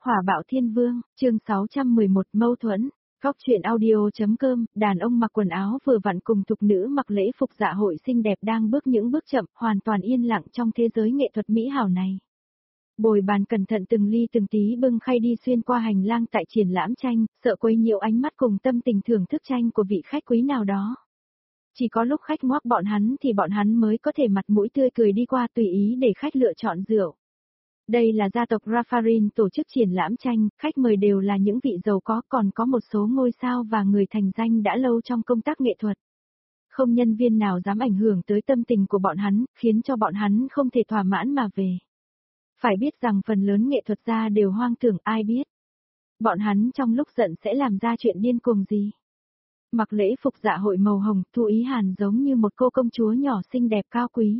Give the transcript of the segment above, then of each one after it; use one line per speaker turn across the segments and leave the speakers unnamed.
Hỏa bạo thiên vương, chương 611 mâu thuẫn. Góc truyện audio.com, đàn ông mặc quần áo vừa vặn cùng thục nữ mặc lễ phục dạ hội xinh đẹp đang bước những bước chậm, hoàn toàn yên lặng trong thế giới nghệ thuật mỹ hảo này. Bồi bàn cẩn thận từng ly từng tí bưng khay đi xuyên qua hành lang tại triển lãm tranh, sợ quấy nhiễu ánh mắt cùng tâm tình thưởng thức tranh của vị khách quý nào đó. Chỉ có lúc khách ngoác bọn hắn thì bọn hắn mới có thể mặt mũi tươi cười đi qua tùy ý để khách lựa chọn rượu. Đây là gia tộc Raffarin tổ chức triển lãm tranh, khách mời đều là những vị giàu có, còn có một số ngôi sao và người thành danh đã lâu trong công tác nghệ thuật. Không nhân viên nào dám ảnh hưởng tới tâm tình của bọn hắn, khiến cho bọn hắn không thể thỏa mãn mà về. Phải biết rằng phần lớn nghệ thuật gia đều hoang tưởng, ai biết. Bọn hắn trong lúc giận sẽ làm ra chuyện điên cuồng gì. Mặc lễ phục dạ hội màu hồng, Thu Ý Hàn giống như một cô công chúa nhỏ xinh đẹp cao quý.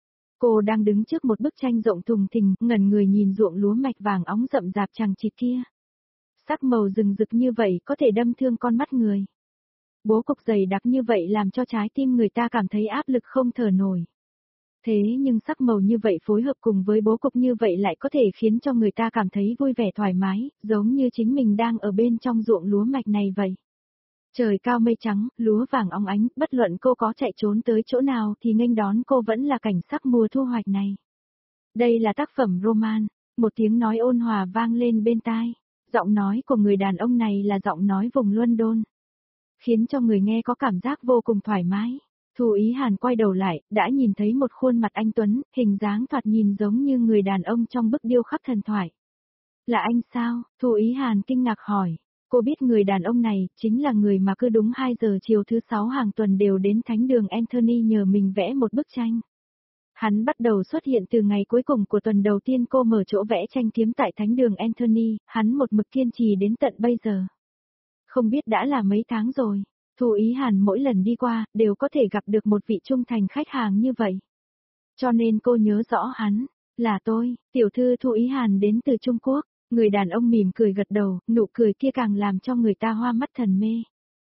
Cô đang đứng trước một bức tranh rộng thùng thình, ngẩn người nhìn ruộng lúa mạch vàng óng rậm rạp chằng chịt kia. Sắc màu rừng rực như vậy có thể đâm thương con mắt người. Bố cục dày đặc như vậy làm cho trái tim người ta cảm thấy áp lực không thở nổi. Thế nhưng sắc màu như vậy phối hợp cùng với bố cục như vậy lại có thể khiến cho người ta cảm thấy vui vẻ thoải mái, giống như chính mình đang ở bên trong ruộng lúa mạch này vậy. Trời cao mây trắng, lúa vàng óng ánh, bất luận cô có chạy trốn tới chỗ nào thì nghênh đón cô vẫn là cảnh sắc mùa thu hoạch này. Đây là tác phẩm roman, một tiếng nói ôn hòa vang lên bên tai. Giọng nói của người đàn ông này là giọng nói vùng London, khiến cho người nghe có cảm giác vô cùng thoải mái. Thu Ý Hàn quay đầu lại, đã nhìn thấy một khuôn mặt anh tuấn, hình dáng thoạt nhìn giống như người đàn ông trong bức điêu khắc thần thoại. Là anh sao? Thu Ý Hàn kinh ngạc hỏi. Cô biết người đàn ông này chính là người mà cứ đúng 2 giờ chiều thứ 6 hàng tuần đều đến thánh đường Anthony nhờ mình vẽ một bức tranh. Hắn bắt đầu xuất hiện từ ngày cuối cùng của tuần đầu tiên cô mở chỗ vẽ tranh kiếm tại thánh đường Anthony, hắn một mực kiên trì đến tận bây giờ. Không biết đã là mấy tháng rồi, Thu Ý Hàn mỗi lần đi qua đều có thể gặp được một vị trung thành khách hàng như vậy. Cho nên cô nhớ rõ hắn, là tôi, tiểu thư Thu Ý Hàn đến từ Trung Quốc. Người đàn ông mỉm cười gật đầu, nụ cười kia càng làm cho người ta hoa mắt thần mê.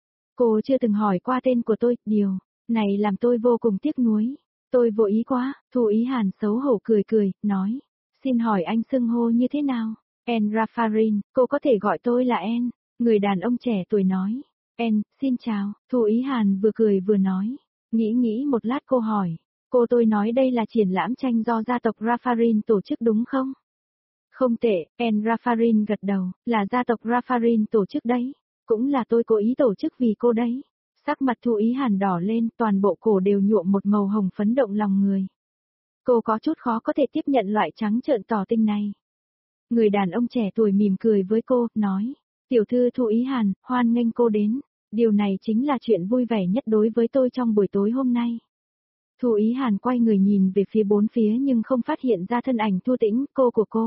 Cô chưa từng hỏi qua tên của tôi, điều này làm tôi vô cùng tiếc nuối. Tôi vô ý quá, Thu Ý Hàn xấu hổ cười, nói. Xin hỏi anh xưng hô như thế nào? En Raffarin, cô có thể gọi tôi là En. Người đàn ông trẻ tuổi nói. En, xin chào, Thu Ý Hàn vừa cười vừa nói. Nghĩ một lát cô hỏi. Tôi nói đây là triển lãm tranh do gia tộc Raffarin tổ chức đúng không? Không tệ, En Raffarin gật đầu, là gia tộc Raffarin tổ chức đấy. Cũng là tôi cố ý tổ chức vì cô đấy. Sắc mặt Thu Ý Hàn đỏ lên, toàn bộ cổ đều nhuộm một màu hồng phấn động lòng người. Cô có chút khó có thể tiếp nhận loại trắng trợn tỏ tình này. Người đàn ông trẻ tuổi mỉm cười với cô, nói. Tiểu thư Thu Ý Hàn, hoan nghênh cô đến. Điều này chính là chuyện vui vẻ nhất đối với tôi trong buổi tối hôm nay. Thu Ý Hàn quay người nhìn về phía bốn phía nhưng không phát hiện ra thân ảnh Thu Tĩnh, cô của cô.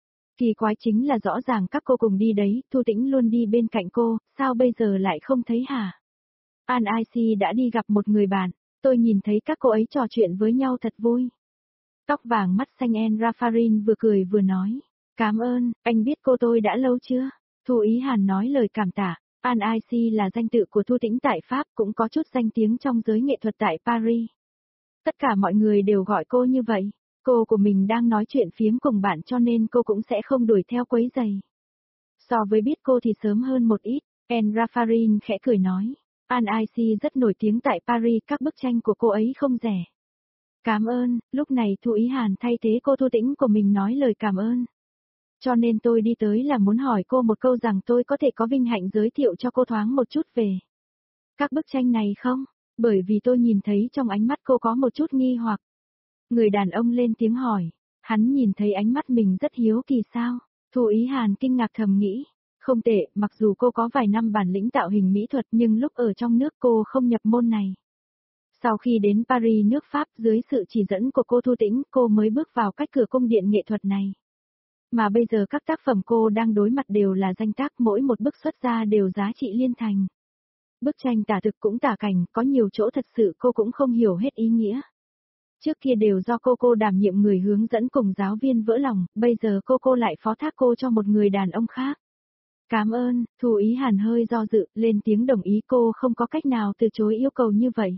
Kỳ quái chính là rõ ràng các cô cùng đi đấy, Thu Tĩnh luôn đi bên cạnh cô, sao bây giờ lại không thấy hả? An IC đã đi gặp một người bạn, tôi nhìn thấy các cô ấy trò chuyện với nhau thật vui. Tóc vàng mắt xanh En Raffarin vừa cười vừa nói. Cảm ơn, anh biết cô tôi đã lâu chưa? Thu Ý Hàn nói lời cảm tạ. An IC là danh tự của Thu Tĩnh tại Pháp, cũng có chút danh tiếng trong giới nghệ thuật tại Paris. Tất cả mọi người đều gọi cô như vậy. Cô của mình đang nói chuyện phiếm cùng bạn cho nên cô cũng sẽ không đuổi theo quấy giày. So với biết cô thì sớm hơn một ít, En Raffarin khẽ cười nói. An IC rất nổi tiếng tại Paris, các bức tranh của cô ấy không rẻ. Cảm ơn, lúc này Thu Ý Hàn thay thế cô Thu Tĩnh của mình nói lời cảm ơn. Cho nên tôi đi tới là muốn hỏi cô một câu rằng tôi có thể có vinh hạnh giới thiệu cho cô thoáng một chút về các bức tranh này không? Bởi vì tôi nhìn thấy trong ánh mắt cô có một chút nghi hoặc. Người đàn ông lên tiếng hỏi, hắn nhìn thấy ánh mắt mình rất hiếu kỳ sao? Thu Ý Hàn kinh ngạc thầm nghĩ, không tệ, mặc dù cô có vài năm bản lĩnh tạo hình mỹ thuật nhưng lúc ở trong nước cô không nhập môn này. Sau khi đến Paris nước Pháp dưới sự chỉ dẫn của cô Thu Tĩnh cô mới bước vào cách cửa cung điện nghệ thuật này. Mà bây giờ các tác phẩm cô đang đối mặt đều là danh tác, mỗi một bức xuất ra đều giá trị liên thành. Bức tranh tả thực cũng tả cảnh, có nhiều chỗ thật sự cô cũng không hiểu hết ý nghĩa. Trước kia đều do cô đảm nhiệm người hướng dẫn cùng giáo viên vỡ lòng, bây giờ cô lại phó thác cô cho một người đàn ông khác. Cảm ơn, Thu Ý Hàn hơi do dự, lên tiếng đồng ý, cô không có cách nào từ chối yêu cầu như vậy.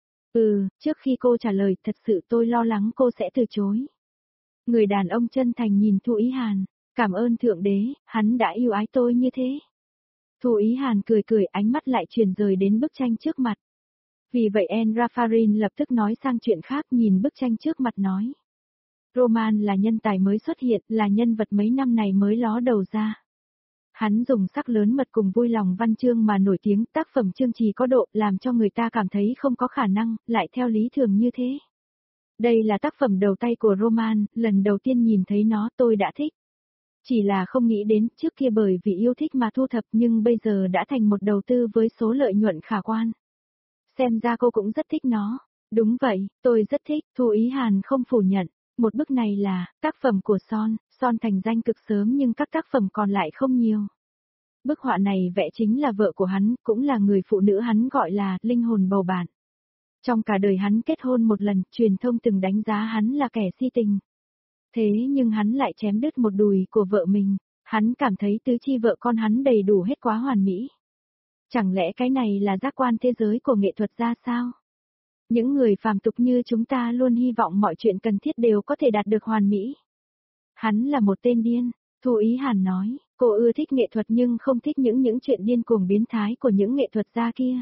Trước khi cô trả lời, thật sự tôi lo lắng cô sẽ từ chối. Người đàn ông chân thành nhìn Thu Ý Hàn, Cảm ơn Thượng Đế, hắn đã yêu ái tôi như thế. Thu Ý Hàn cười cười, ánh mắt lại chuyển rời đến bức tranh trước mặt. Vì vậy En Raffarin lập tức nói sang chuyện khác, nhìn bức tranh trước mặt nói. Roman là nhân tài mới xuất hiện, là nhân vật mấy năm này mới ló đầu ra. Hắn dùng sắc lớn mật cùng vui lòng văn chương mà nổi tiếng, tác phẩm chương trì có độ, làm cho người ta cảm thấy không có khả năng, lại theo lý thường như thế. Đây là tác phẩm đầu tay của Roman, lần đầu tiên nhìn thấy nó tôi đã thích. Chỉ là không nghĩ đến trước kia bởi vì yêu thích mà thu thập, nhưng bây giờ đã thành một đầu tư với số lợi nhuận khả quan. Xem ra cô cũng rất thích nó. Đúng vậy, tôi rất thích, Thu Ý Hàn không phủ nhận. Một bức này là tác phẩm của Son thành danh cực sớm nhưng các tác phẩm còn lại không nhiều. Bức họa này vẽ chính là vợ của hắn, cũng là người phụ nữ hắn gọi là linh hồn bầu bạn. Trong cả đời hắn kết hôn một lần, truyền thông từng đánh giá hắn là kẻ si tình. Thế nhưng hắn lại chém đứt một đùi của vợ mình, hắn cảm thấy tứ chi vợ con hắn đầy đủ hết quá hoàn mỹ. Chẳng lẽ cái này là giác quan thế giới của nghệ thuật ra sao? Những người phàm tục như chúng ta luôn hy vọng mọi chuyện cần thiết đều có thể đạt được hoàn mỹ. Hắn là một tên điên, Thu Ý Hàn nói, cô ưa thích nghệ thuật nhưng không thích những chuyện điên cuồng biến thái của những nghệ thuật gia kia.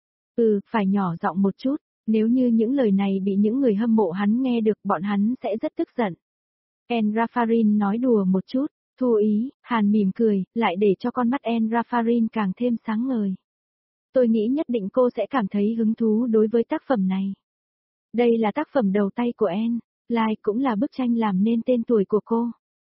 Phải nhỏ giọng một chút, nếu như những lời này bị những người hâm mộ hắn nghe được bọn hắn sẽ rất tức giận. En Raffarin nói đùa một chút, Thu Ý Hàn mỉm cười, lại để cho con mắt En Raffarin càng thêm sáng ngời. Tôi nghĩ nhất định cô sẽ cảm thấy hứng thú đối với tác phẩm này. Đây là tác phẩm đầu tay của En, lại cũng là bức tranh làm nên tên tuổi của cô.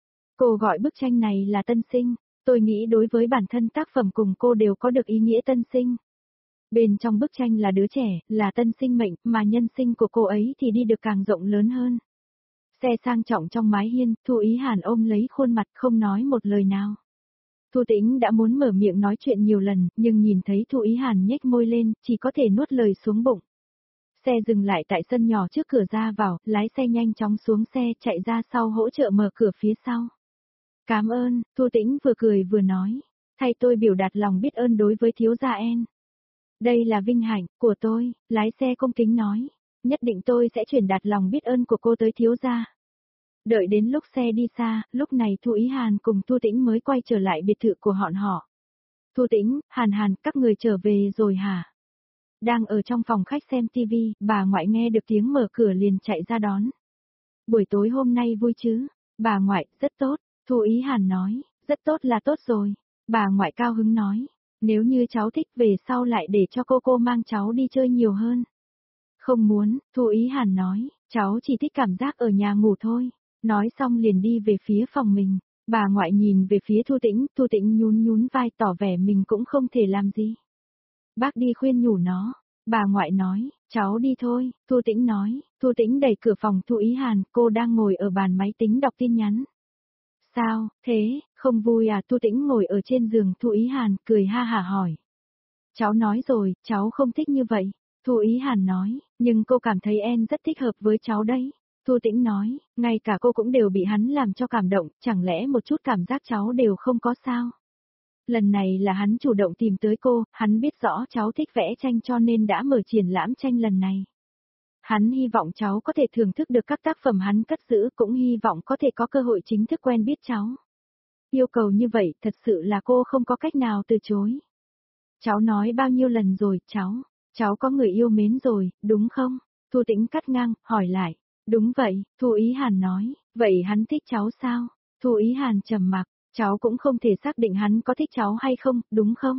Cô gọi bức tranh này là tân sinh, tôi nghĩ đối với bản thân tác phẩm cùng cô đều có được ý nghĩa tân sinh. Bên trong bức tranh là đứa trẻ, là tân sinh mệnh, mà nhân sinh của cô ấy thì đi được càng rộng lớn hơn. Xe sang trọng trong mái hiên, Thu Ý Hàn ôm lấy khuôn mặt không nói một lời nào. Thu Tĩnh đã muốn mở miệng nói chuyện nhiều lần, nhưng nhìn thấy Thu Ý Hàn nhếch môi lên, chỉ có thể nuốt lời xuống bụng. Xe dừng lại tại sân nhỏ trước cửa ra vào, lái xe nhanh chóng xuống xe chạy ra sau hỗ trợ mở cửa phía sau. Cảm ơn, Thu Tĩnh vừa cười vừa nói, thay tôi biểu đạt lòng biết ơn đối với thiếu gia En. Đây là vinh hạnh của tôi, lái xe cung kính nói, nhất định tôi sẽ truyền đạt lòng biết ơn của cô tới thiếu gia. Đợi đến lúc xe đi xa, lúc này Thu Ý Hàn cùng Thu Tĩnh mới quay trở lại biệt thự của họ. Thu Tĩnh, Hàn, các người trở về rồi hả? Đang ở trong phòng khách xem tivi, bà ngoại nghe được tiếng mở cửa liền chạy ra đón. Buổi tối hôm nay vui chứ? Bà ngoại, rất tốt, Thu Ý Hàn nói, rất tốt là tốt rồi. Bà ngoại cao hứng nói, nếu như cháu thích về sau lại để cho cô mang cháu đi chơi nhiều hơn. Không muốn, Thu Ý Hàn nói, cháu chỉ thích cảm giác ở nhà ngủ thôi. Nói xong liền đi về phía phòng mình, bà ngoại nhìn về phía Thu Tĩnh nhún vai tỏ vẻ mình cũng không thể làm gì. Bác đi khuyên nhủ nó, bà ngoại nói, cháu đi thôi, Thu Tĩnh nói, Thu Tĩnh đẩy cửa phòng Thu Ý Hàn, cô đang ngồi ở bàn máy tính đọc tin nhắn. Sao, thế, không vui à? Thu Tĩnh ngồi ở trên giường Thu Ý Hàn, cười ha hả hỏi. Cháu nói rồi, cháu không thích như vậy, Thu Ý Hàn nói, nhưng cô cảm thấy En rất thích hợp với cháu đấy. Thu Tĩnh nói, ngay cả cô cũng đều bị hắn làm cho cảm động, chẳng lẽ một chút cảm giác cháu đều không có sao? Lần này là hắn chủ động tìm tới cô, hắn biết rõ cháu thích vẽ tranh cho nên đã mở triển lãm tranh lần này. Hắn hy vọng cháu có thể thưởng thức được các tác phẩm hắn cất giữ, cũng hy vọng có thể có cơ hội chính thức quen biết cháu. Yêu cầu như vậy thật sự là cô không có cách nào từ chối. Cháu nói bao nhiêu lần rồi, cháu có người yêu mến rồi, đúng không? Thu Tĩnh cắt ngang, hỏi lại. Đúng vậy, Thu Ý Hàn nói, vậy hắn thích cháu sao? Thu Ý Hàn trầm mặc, cháu cũng không thể xác định hắn có thích cháu hay không, đúng không?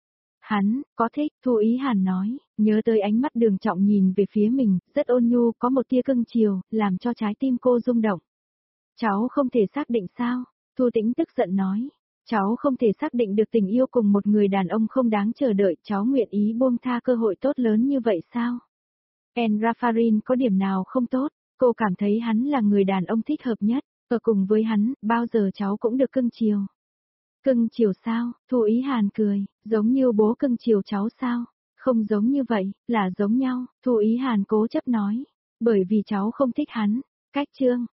Hắn, có thích, Thu Ý Hàn nói, nhớ tới ánh mắt Đường Trọng nhìn về phía mình, rất ôn nhu, có một tia cưng chiều, làm cho trái tim cô rung động. Cháu không thể xác định sao? Thu Tĩnh tức giận nói, cháu không thể xác định được tình yêu cùng một người đàn ông không đáng chờ đợi, cháu nguyện ý buông tha cơ hội tốt lớn như vậy sao? En Raffarin có điểm nào không tốt? Cô cảm thấy hắn là người đàn ông thích hợp nhất, ở cùng với hắn, bao giờ cháu cũng được cưng chiều. Cưng chiều sao? Thu Ý Hàn cười, giống như bố cưng chiều cháu sao? Không giống như vậy, là giống nhau, Thu Ý Hàn cố chấp nói, bởi vì cháu không thích hắn. Cách chương